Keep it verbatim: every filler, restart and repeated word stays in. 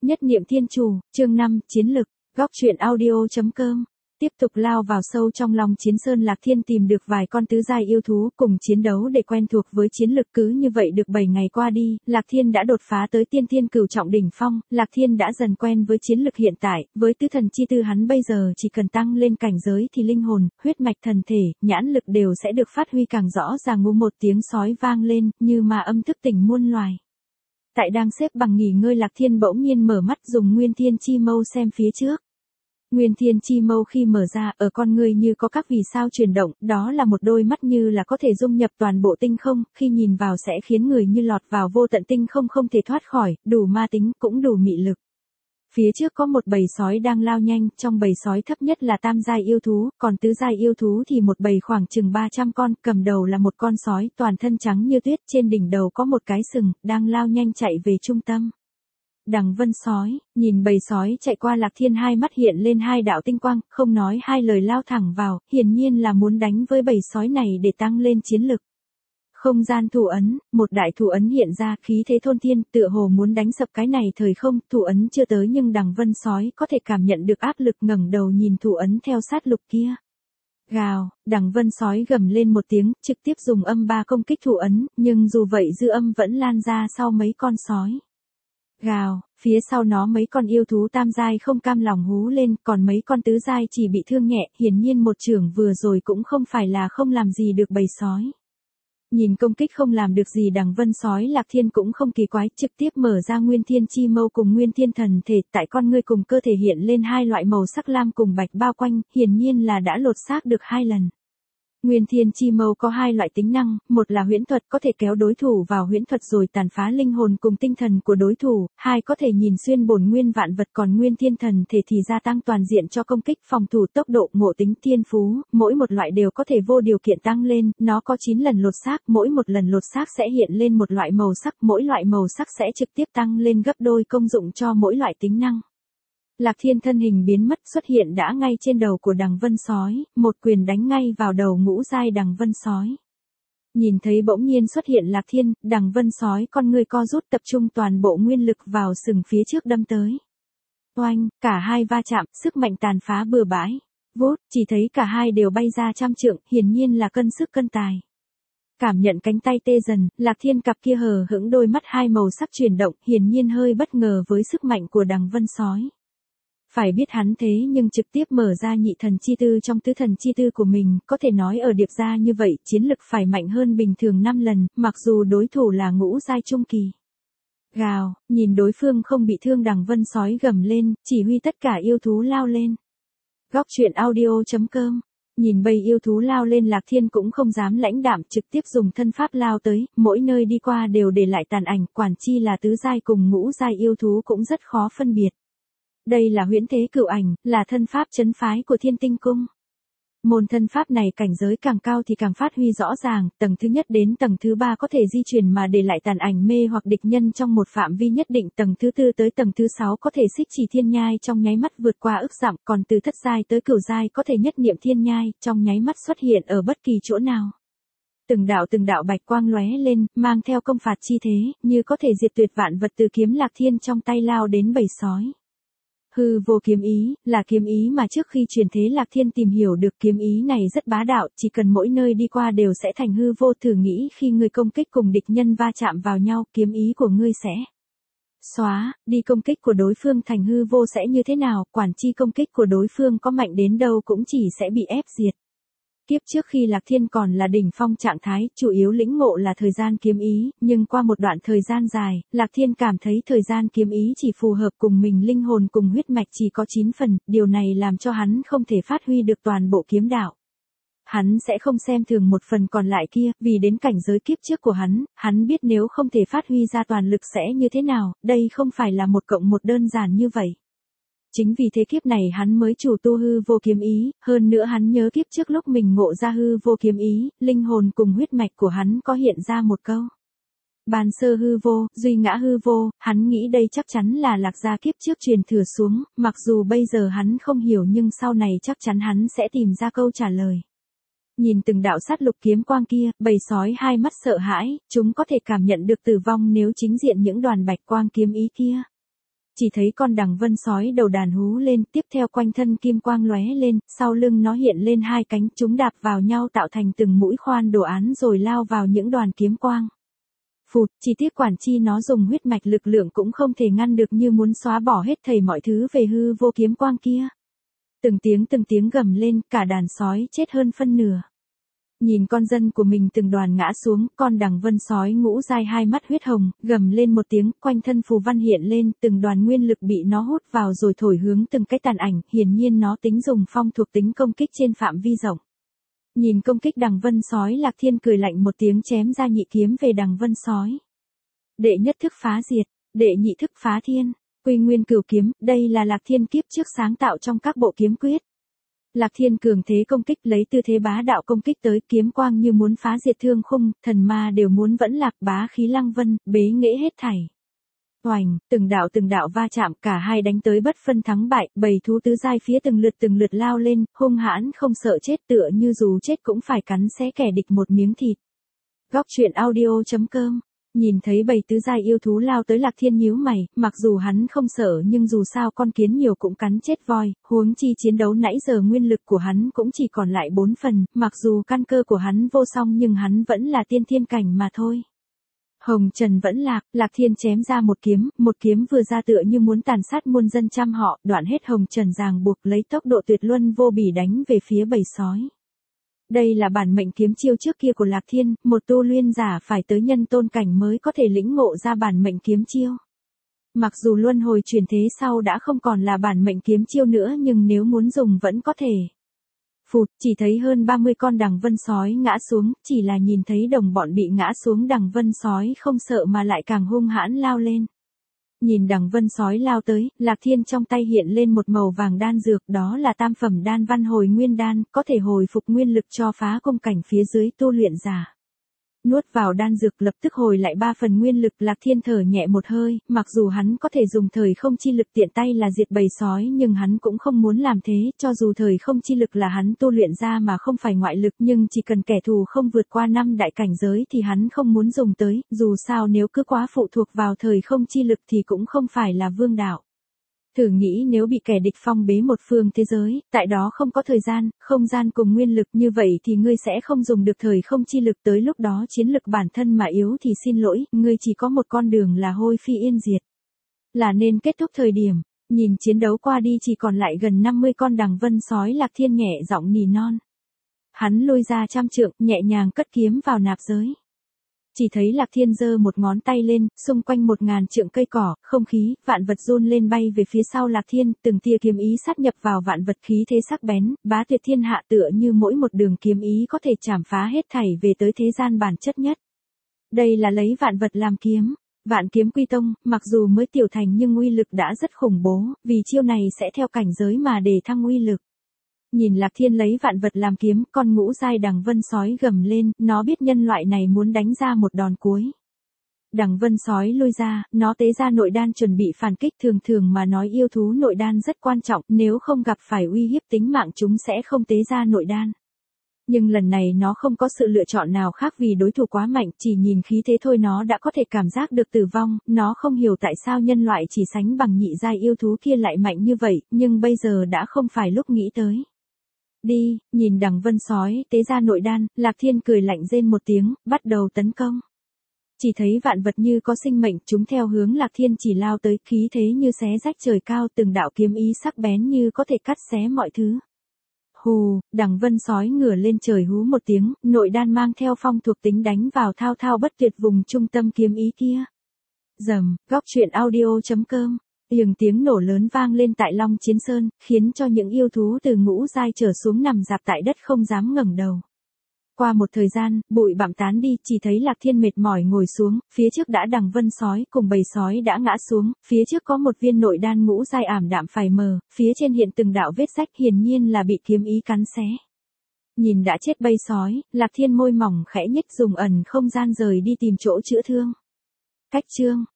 Nhất niệm thiên chủ, chương năm, chiến lực, góc truyện audio.com. Tiếp tục lao vào sâu trong lòng chiến sơn, Lạc Thiên tìm được vài con tứ giai yêu thú cùng chiến đấu để quen thuộc với chiến lực. Cứ như vậy được bảy ngày qua đi, Lạc Thiên đã đột phá tới tiên thiên cửu trọng đỉnh phong. Lạc Thiên đã dần quen với chiến lực hiện tại, với tứ thần chi tư hắn bây giờ chỉ cần tăng lên cảnh giới thì linh hồn, huyết mạch, thần thể, nhãn lực đều sẽ được phát huy càng rõ ràng. Ngô một tiếng sói vang lên, như mà âm thức tỉnh muôn loài. Tại đang xếp bằng nghỉ ngơi, Lạc Thiên bỗng nhiên mở mắt, dùng Nguyên Thiên Chi Mâu xem phía trước. Nguyên Thiên Chi Mâu khi mở ra, ở con người như có các vì sao chuyển động, đó là một đôi mắt như là có thể dung nhập toàn bộ tinh không, khi nhìn vào sẽ khiến người như lọt vào vô tận tinh không không thể thoát khỏi, đủ ma tính cũng đủ mị lực. Phía trước có một bầy sói đang lao nhanh, trong bầy sói thấp nhất là tam giai yêu thú, còn tứ giai yêu thú thì một bầy khoảng chừng ba trăm con, cầm đầu là một con sói toàn thân trắng như tuyết, trên đỉnh đầu có một cái sừng, đang lao nhanh chạy về trung tâm. Đằng Vân sói, nhìn bầy sói chạy qua, Lạc Thiên hai mắt hiện lên hai đạo tinh quang, không nói hai lời lao thẳng vào, hiển nhiên là muốn đánh với bầy sói này để tăng lên chiến lực. Không gian thủ ấn, một đại thủ ấn hiện ra, khí thế thôn thiên, tựa hồ muốn đánh sập cái này thời không. Thủ ấn chưa tới nhưng Đằng Vân sói có thể cảm nhận được áp lực, ngẩng đầu nhìn thủ ấn theo sát lục kia. Gào, Đằng Vân sói gầm lên một tiếng, trực tiếp dùng âm ba công kích thủ ấn, nhưng dù vậy dư âm vẫn lan ra sau mấy con sói. Gào, phía sau nó mấy con yêu thú tam giai không cam lòng hú lên, còn mấy con tứ giai chỉ bị thương nhẹ, hiển nhiên một chưởng vừa rồi cũng không phải là không làm gì được bầy sói. Nhìn công kích không làm được gì Đằng Vân sói, Lạc Thiên cũng không kỳ quái, trực tiếp mở ra Nguyên Thiên Chi Mâu cùng Nguyên Thiên Thần Thể, tại con ngươi cùng cơ thể hiện lên hai loại màu sắc lam cùng bạch bao quanh, hiển nhiên là đã lột xác được hai lần. Nguyên Thiên Chi Mâu có hai loại tính năng, một là huyễn thuật, có thể kéo đối thủ vào huyễn thuật rồi tàn phá linh hồn cùng tinh thần của đối thủ, hai có thể nhìn xuyên bổn nguyên vạn vật, còn Nguyên Thiên Thần Thể thì gia tăng toàn diện cho công kích, phòng thủ, tốc độ, ngộ tính, thiên phú, mỗi một loại đều có thể vô điều kiện tăng lên, nó có chín lần lột xác, mỗi một lần lột xác sẽ hiện lên một loại màu sắc, mỗi loại màu sắc sẽ trực tiếp tăng lên gấp đôi công dụng cho mỗi loại tính năng. Lạc Thiên thân hình biến mất, xuất hiện đã ngay trên đầu của Đằng Vân sói, một quyền đánh ngay vào đầu ngũ giai Đằng Vân sói. Nhìn thấy bỗng nhiên xuất hiện Lạc Thiên, Đằng Vân sói con người co rút, tập trung toàn bộ nguyên lực vào sừng phía trước đâm tới. Oanh, cả hai va chạm, sức mạnh tàn phá bừa bãi. Vút, chỉ thấy cả hai đều bay ra trăm trượng, hiển nhiên là cân sức cân tài. Cảm nhận cánh tay tê dần, Lạc Thiên cặp kia hờ hững đôi mắt hai màu sắc chuyển động, hiển nhiên hơi bất ngờ với sức mạnh của Đằng Vân sói. Phải biết hắn thế nhưng trực tiếp mở ra nhị thần chi tư trong tứ thần chi tư của mình, có thể nói ở điệp gia như vậy, chiến lực phải mạnh hơn bình thường năm lần, mặc dù đối thủ là ngũ giai trung kỳ. Gào, nhìn đối phương không bị thương, Đằng Vân sói gầm lên, chỉ huy tất cả yêu thú lao lên. Góc truyện audio.com. Nhìn bầy yêu thú lao lên, Lạc Thiên cũng không dám lãnh đạm, trực tiếp dùng thân pháp lao tới, mỗi nơi đi qua đều để lại tàn ảnh, quản chi là tứ giai cùng ngũ giai yêu thú cũng rất khó phân biệt. Đây là huyễn thế cửu ảnh, là thân pháp trấn phái của Thiên Tinh Cung. Môn thân pháp này cảnh giới càng cao thì càng phát huy rõ ràng, tầng thứ nhất đến tầng thứ ba có thể di chuyển mà để lại tàn ảnh mê hoặc địch nhân trong một phạm vi nhất định, tầng thứ tư tới tầng thứ sáu có thể xích chỉ thiên nhai trong nháy mắt vượt qua ức dặm, còn từ thất giai tới cửu giai có thể nhất niệm thiên nhai, trong nháy mắt xuất hiện ở bất kỳ chỗ nào. Từng đạo từng đạo bạch quang lóe lên, mang theo công phạt chi thế, như có thể diệt tuyệt vạn vật, từ kiếm Lạc Thiên trong tay lao đến bầy sói. Hư vô kiếm ý, là kiếm ý mà trước khi truyền thế Lạc Thiên tìm hiểu được, kiếm ý này rất bá đạo, chỉ cần mỗi nơi đi qua đều sẽ thành hư vô. Thử nghĩ khi ngươi công kích cùng địch nhân va chạm vào nhau, kiếm ý của ngươi sẽ xóa đi công kích của đối phương thành hư vô sẽ như thế nào, quản chi công kích của đối phương có mạnh đến đâu cũng chỉ sẽ bị ép diệt. Kiếp trước khi Lạc Thiên còn là đỉnh phong trạng thái, chủ yếu lĩnh ngộ là thời gian kiếm ý, nhưng qua một đoạn thời gian dài, Lạc Thiên cảm thấy thời gian kiếm ý chỉ phù hợp cùng mình, linh hồn cùng huyết mạch chỉ có chín phần, điều này làm cho hắn không thể phát huy được toàn bộ kiếm đạo. Hắn sẽ không xem thường một phần còn lại kia, vì đến cảnh giới kiếp trước của hắn, hắn biết nếu không thể phát huy ra toàn lực sẽ như thế nào, đây không phải là một cộng một đơn giản như vậy. Chính vì thế kiếp này hắn mới chủ tu hư vô kiếm ý, hơn nữa hắn nhớ kiếp trước lúc mình ngộ ra hư vô kiếm ý, linh hồn cùng huyết mạch của hắn có hiện ra một câu. Bàn sơ hư vô, duy ngã hư vô, hắn nghĩ đây chắc chắn là Lạc gia kiếp trước truyền thừa xuống, mặc dù bây giờ hắn không hiểu nhưng sau này chắc chắn hắn sẽ tìm ra câu trả lời. Nhìn từng đạo sát lục kiếm quang kia, bầy sói hai mắt sợ hãi, chúng có thể cảm nhận được tử vong nếu chính diện những đoàn bạch quang kiếm ý kia. chỉ thấy con đằng vân sói đầu đàn hú lên, tiếp theo quanh thân kim quang lóe lên, sau lưng nó hiện lên hai cánh, chúng đạp vào nhau tạo thành từng mũi khoan đồ án rồi lao vào những đoàn kiếm quang. Phụt, chỉ tiếc quản chi nó dùng huyết mạch lực lượng cũng không thể ngăn được, như muốn xóa bỏ hết thảy mọi thứ về hư vô kiếm quang kia. Từng tiếng từng tiếng gầm lên, cả đàn sói chết hơn phân nửa. Nhìn con dân của mình từng đoàn ngã xuống, con đằng vân sói ngũ dai hai mắt huyết hồng, gầm lên một tiếng, quanh thân phù văn hiện lên, từng đoàn nguyên lực bị nó hút vào rồi thổi hướng từng cái tàn ảnh, hiển nhiên nó tính dùng phong thuộc tính công kích trên phạm vi rộng. Nhìn công kích đằng vân sói, Lạc Thiên cười lạnh một tiếng chém ra nhị kiếm về đằng vân sói. Đệ nhất thức phá diệt, đệ nhị thức phá thiên, quy nguyên cửu kiếm, đây là Lạc Thiên kiếp trước sáng tạo trong các bộ kiếm quyết. Lạc Thiên cường thế công kích, lấy tư thế bá đạo công kích tới, kiếm quang như muốn phá diệt thương khung, thần ma đều muốn vẫn lạc, bá khí lăng vân, bế nghệ hết thảy. Oành, từng đạo từng đạo va chạm, cả hai đánh tới bất phân thắng bại, bầy thú tứ giai phía từng lượt từng lượt lao lên, hung hãn không sợ chết, tựa như dù chết cũng phải cắn xé kẻ địch một miếng thịt. Góc truyện audio chấm com. Nhìn thấy bầy tứ giai yêu thú lao tới, Lạc Thiên nhíu mày, mặc dù hắn không sợ nhưng dù sao con kiến nhiều cũng cắn chết voi, huống chi chiến đấu nãy giờ nguyên lực của hắn cũng chỉ còn lại bốn phần, mặc dù căn cơ của hắn vô song nhưng hắn vẫn là tiên thiên cảnh mà thôi. Hồng Trần vẫn lạc, Lạc Thiên chém ra một kiếm, một kiếm vừa ra tựa như muốn tàn sát muôn dân trăm họ, đoạn hết Hồng Trần ràng buộc, lấy tốc độ tuyệt luân vô bỉ đánh về phía bầy sói. Đây là bản mệnh kiếm chiêu trước kia của Lạc Thiên, một tu luyện giả phải tới nhân tôn cảnh mới có thể lĩnh ngộ ra bản mệnh kiếm chiêu. Mặc dù luân hồi chuyển thế sau đã không còn là bản mệnh kiếm chiêu nữa nhưng nếu muốn dùng vẫn có thể. Phụt, chỉ thấy hơn ba mươi con đằng vân sói ngã xuống, chỉ là nhìn thấy đồng bọn bị ngã xuống, đằng vân sói không sợ mà lại càng hung hãn lao lên. Nhìn đằng vân sói lao tới, Lạc Thiên trong tay hiện lên một màu vàng đan dược, đó là tam phẩm đan văn hồi nguyên đan, có thể hồi phục nguyên lực cho phá cung cảnh phía dưới tu luyện giả. Nuốt vào đan dược lập tức hồi lại ba phần nguyên lực, Lạc Thiên thở nhẹ một hơi, mặc dù hắn có thể dùng thời không chi lực tiện tay là diệt bầy sói nhưng hắn cũng không muốn làm thế, cho dù thời không chi lực là hắn tu luyện ra mà không phải ngoại lực, nhưng chỉ cần kẻ thù không vượt qua năm đại cảnh giới thì hắn không muốn dùng tới, dù sao nếu cứ quá phụ thuộc vào thời không chi lực thì cũng không phải là vương đạo. Thử nghĩ nếu bị kẻ địch phong bế một phương thế giới, tại đó không có thời gian, không gian cùng nguyên lực, như vậy thì ngươi sẽ không dùng được thời không chi lực, tới lúc đó chiến lực bản thân mà yếu thì xin lỗi, ngươi chỉ có một con đường là hôi phi yên diệt. Là nên kết thúc thời điểm, nhìn chiến đấu qua đi chỉ còn lại gần năm mươi con đằng vân sói, Lạc Thiên nhẹ giọng nỉ non. Hắn lôi ra trăm trượng, nhẹ nhàng cất kiếm vào nạp giới. Chỉ thấy Lạc Thiên giơ một ngón tay lên, xung quanh một ngàn trượng cây cỏ, không khí, vạn vật run lên bay về phía sau Lạc Thiên, từng tia kiếm ý sát nhập vào vạn vật, khí thế sắc bén, bá tuyệt thiên hạ, tựa như mỗi một đường kiếm ý có thể chảm phá hết thảy về tới thế gian bản chất nhất. Đây là lấy vạn vật làm kiếm, vạn kiếm quy tông, mặc dù mới tiểu thành nhưng uy lực đã rất khủng bố, vì chiêu này sẽ theo cảnh giới mà để thăng uy lực. Nhìn Lạc Thiên lấy vạn vật làm kiếm, con ngũ giai đằng vân sói gầm lên, nó biết nhân loại này muốn đánh ra một đòn cuối. Đằng vân sói lôi ra, nó tế ra nội đan chuẩn bị phản kích, thường thường mà nói yêu thú nội đan rất quan trọng, nếu không gặp phải uy hiếp tính mạng chúng sẽ không tế ra nội đan. Nhưng lần này nó không có sự lựa chọn nào khác vì đối thủ quá mạnh, chỉ nhìn khí thế thôi nó đã có thể cảm giác được tử vong, nó không hiểu tại sao nhân loại chỉ sánh bằng nhị giai yêu thú kia lại mạnh như vậy, nhưng bây giờ đã không phải lúc nghĩ tới. Đi, nhìn đằng vân sói tế ra nội đan, Lạc Thiên cười lạnh rên một tiếng, bắt đầu tấn công. Chỉ thấy vạn vật như có sinh mệnh, chúng theo hướng Lạc Thiên chỉ lao tới, khí thế như xé rách trời cao, từng đạo kiếm ý sắc bén như có thể cắt xé mọi thứ. Hù, đằng vân sói ngửa lên trời hú một tiếng, nội đan mang theo phong thuộc tính đánh vào thao thao bất tuyệt vùng trung tâm kiếm ý kia. Rầm, góc truyện audio chấm com. Tiếng tiếng nổ lớn vang lên tại Long Chiến Sơn, khiến cho những yêu thú từ ngũ giai trở xuống nằm rạp tại đất không dám ngẩng đầu. Qua một thời gian, bụi bặm tán đi, chỉ thấy Lạc Thiên mệt mỏi ngồi xuống, phía trước đã đằng vân sói cùng bầy sói đã ngã xuống, phía trước có một viên nội đan ngũ giai ảm đạm phai mờ, phía trên hiện từng đạo vết rách, hiển nhiên là bị kiếm ý cắn xé. Nhìn đã chết bầy sói, Lạc Thiên môi mỏng khẽ nhếch, dùng ẩn không gian rời đi tìm chỗ chữa thương. Cách chương